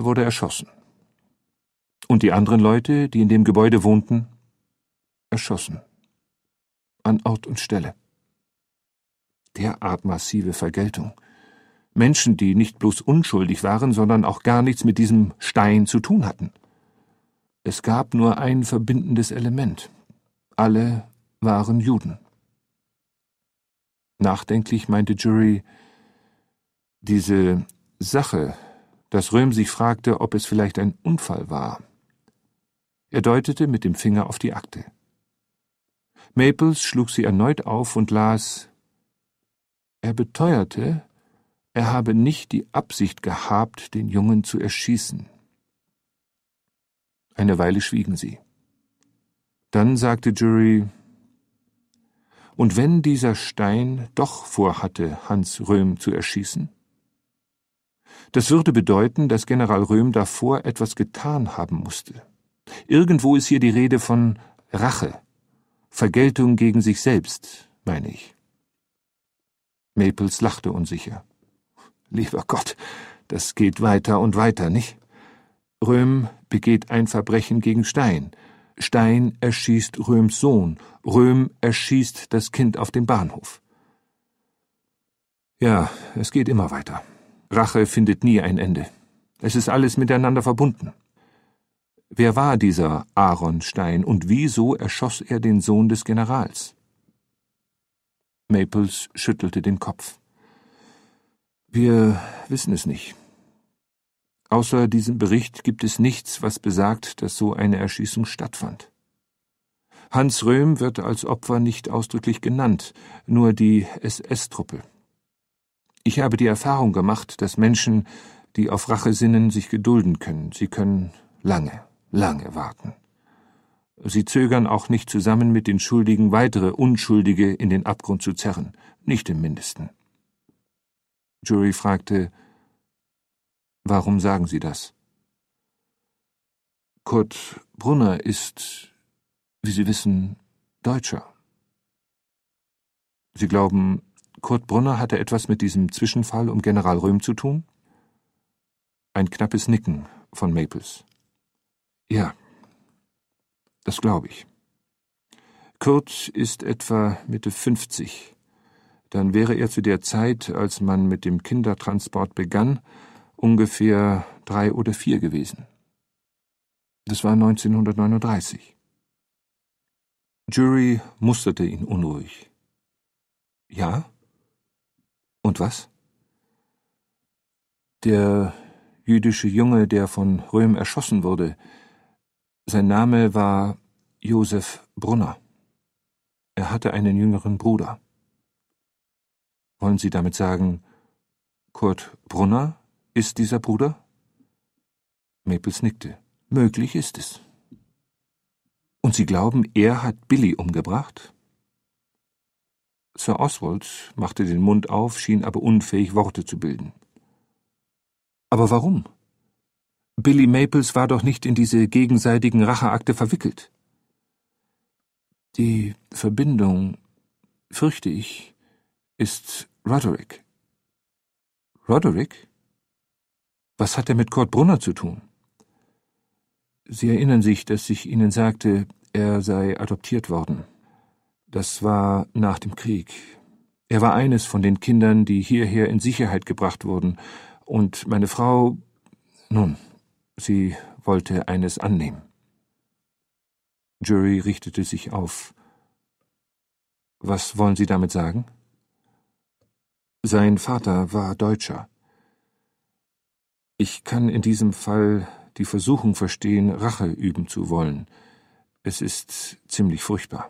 Er wurde erschossen. Und die anderen Leute, die in dem Gebäude wohnten, erschossen. An Ort und Stelle. Derart massive Vergeltung. Menschen, die nicht bloß unschuldig waren, sondern auch gar nichts mit diesem Stein zu tun hatten. Es gab nur ein verbindendes Element. Alle waren Juden. Nachdenklich meinte Jury, diese Sache, dass Röhm sich fragte, ob es vielleicht ein Unfall war. Er deutete mit dem Finger auf die Akte. Maples schlug sie erneut auf und las: Er beteuerte, er habe nicht die Absicht gehabt, den Jungen zu erschießen. Eine Weile schwiegen sie. Dann sagte Jury: Und wenn dieser Stein doch vorhatte, Hans Röhm zu erschießen? Das würde bedeuten, dass General Röhm davor etwas getan haben musste. Irgendwo ist hier die Rede von Rache, Vergeltung gegen sich selbst, meine ich. Maples lachte unsicher. Lieber Gott, das geht weiter und weiter, nicht? Röhm begeht ein Verbrechen gegen Stein. Stein erschießt Röhms Sohn. Röhm erschießt das Kind auf dem Bahnhof. Ja, es geht immer weiter. Rache findet nie ein Ende. Es ist alles miteinander verbunden. Wer war dieser Aaron Stein und wieso erschoss er den Sohn des Generals? Maples schüttelte den Kopf. Wir wissen es nicht. Außer diesem Bericht gibt es nichts, was besagt, dass so eine Erschießung stattfand. Hans Röhm wird als Opfer nicht ausdrücklich genannt, nur die SS-Truppe. Ich habe die Erfahrung gemacht, dass Menschen, die auf Rache sinnen, sich gedulden können. Sie können lange warten. Sie zögern auch nicht zusammen mit den Schuldigen, weitere Unschuldige in den Abgrund zu zerren. Nicht im Mindesten. Jury fragte: Warum sagen Sie das? Kurt Brunner ist, wie Sie wissen, Deutscher. Sie glauben, Kurt Brunner hatte etwas mit diesem Zwischenfall um General Röhm zu tun? Ein knappes Nicken von Maples. Ja, das glaube ich. Kurt ist etwa Mitte 50. Dann wäre er zu der Zeit, als man mit dem Kindertransport begann, ungefähr 3 oder 4 gewesen. Das war 1939. Jury musterte ihn unruhig. Ja? Und was? Der jüdische Junge, der von Röhm erschossen wurde, sein Name war Josef Brunner. Er hatte einen jüngeren Bruder. Wollen Sie damit sagen, Kurt Brunner ist dieser Bruder? Maples nickte. Möglich ist es. Und Sie glauben, er hat Billy umgebracht? Sir Oswald machte den Mund auf, schien aber unfähig, Worte zu bilden. Aber warum? Billy Maples war doch nicht in diese gegenseitigen Racheakte verwickelt. Die Verbindung, fürchte ich, ist Roderick. Roderick? Was hat er mit Kurt Brunner zu tun? Sie erinnern sich, dass ich Ihnen sagte, er sei adoptiert worden. Das war nach dem Krieg. Er war eines von den Kindern, die hierher in Sicherheit gebracht wurden, und meine Frau, nun, sie wollte eines annehmen. Jury richtete sich auf. Was wollen Sie damit sagen? Sein Vater war Deutscher. Ich kann in diesem Fall die Versuchung verstehen, Rache üben zu wollen. Es ist ziemlich furchtbar.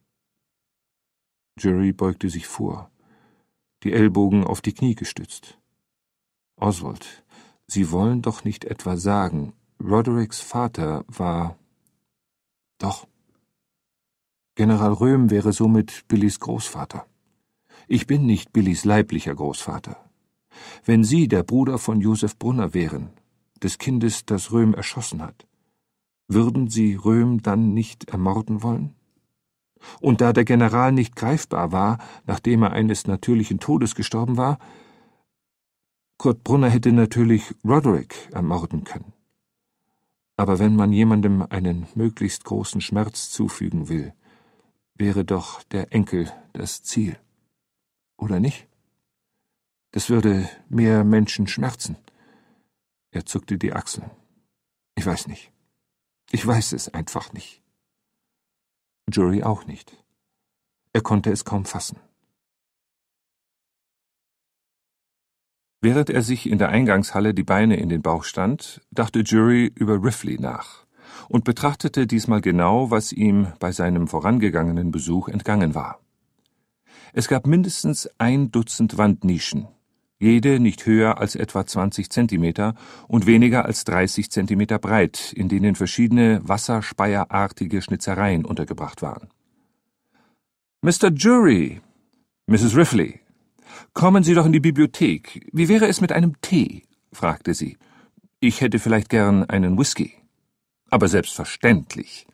Jury beugte sich vor, die Ellbogen auf die Knie gestützt. Oswald, Sie wollen doch nicht etwa sagen, Rodericks Vater war... Doch. General Röhm wäre somit Billys Großvater. Ich bin nicht Billys leiblicher Großvater. Wenn Sie der Bruder von Josef Brunner wären, des Kindes, das Röhm erschossen hat, würden Sie Röhm dann nicht ermorden wollen? Und da der General nicht greifbar war, nachdem er eines natürlichen Todes gestorben war, Kurt Brunner hätte natürlich Roderick ermorden können. Aber wenn man jemandem einen möglichst großen Schmerz zufügen will, wäre doch der Enkel das Ziel. Oder nicht? Das würde mehr Menschen schmerzen. Er zuckte die Achseln. Ich weiß nicht. Ich weiß es einfach nicht. Jury auch nicht. Er konnte es kaum fassen. Während er sich in der Eingangshalle die Beine in den Bauch stand, dachte Jury über Rifley nach und betrachtete diesmal genau, was ihm bei seinem vorangegangenen Besuch entgangen war. Es gab mindestens 1 Dutzend Wandnischen, jede nicht höher als etwa 20 Zentimeter und weniger als 30 Zentimeter breit, in denen verschiedene wasserspeierartige Schnitzereien untergebracht waren. »Mr. Jury, Mrs. Rifley, kommen Sie doch in die Bibliothek. Wie wäre es mit einem Tee?« fragte sie. »Ich hätte vielleicht gern einen Whisky.« »Aber selbstverständlich«,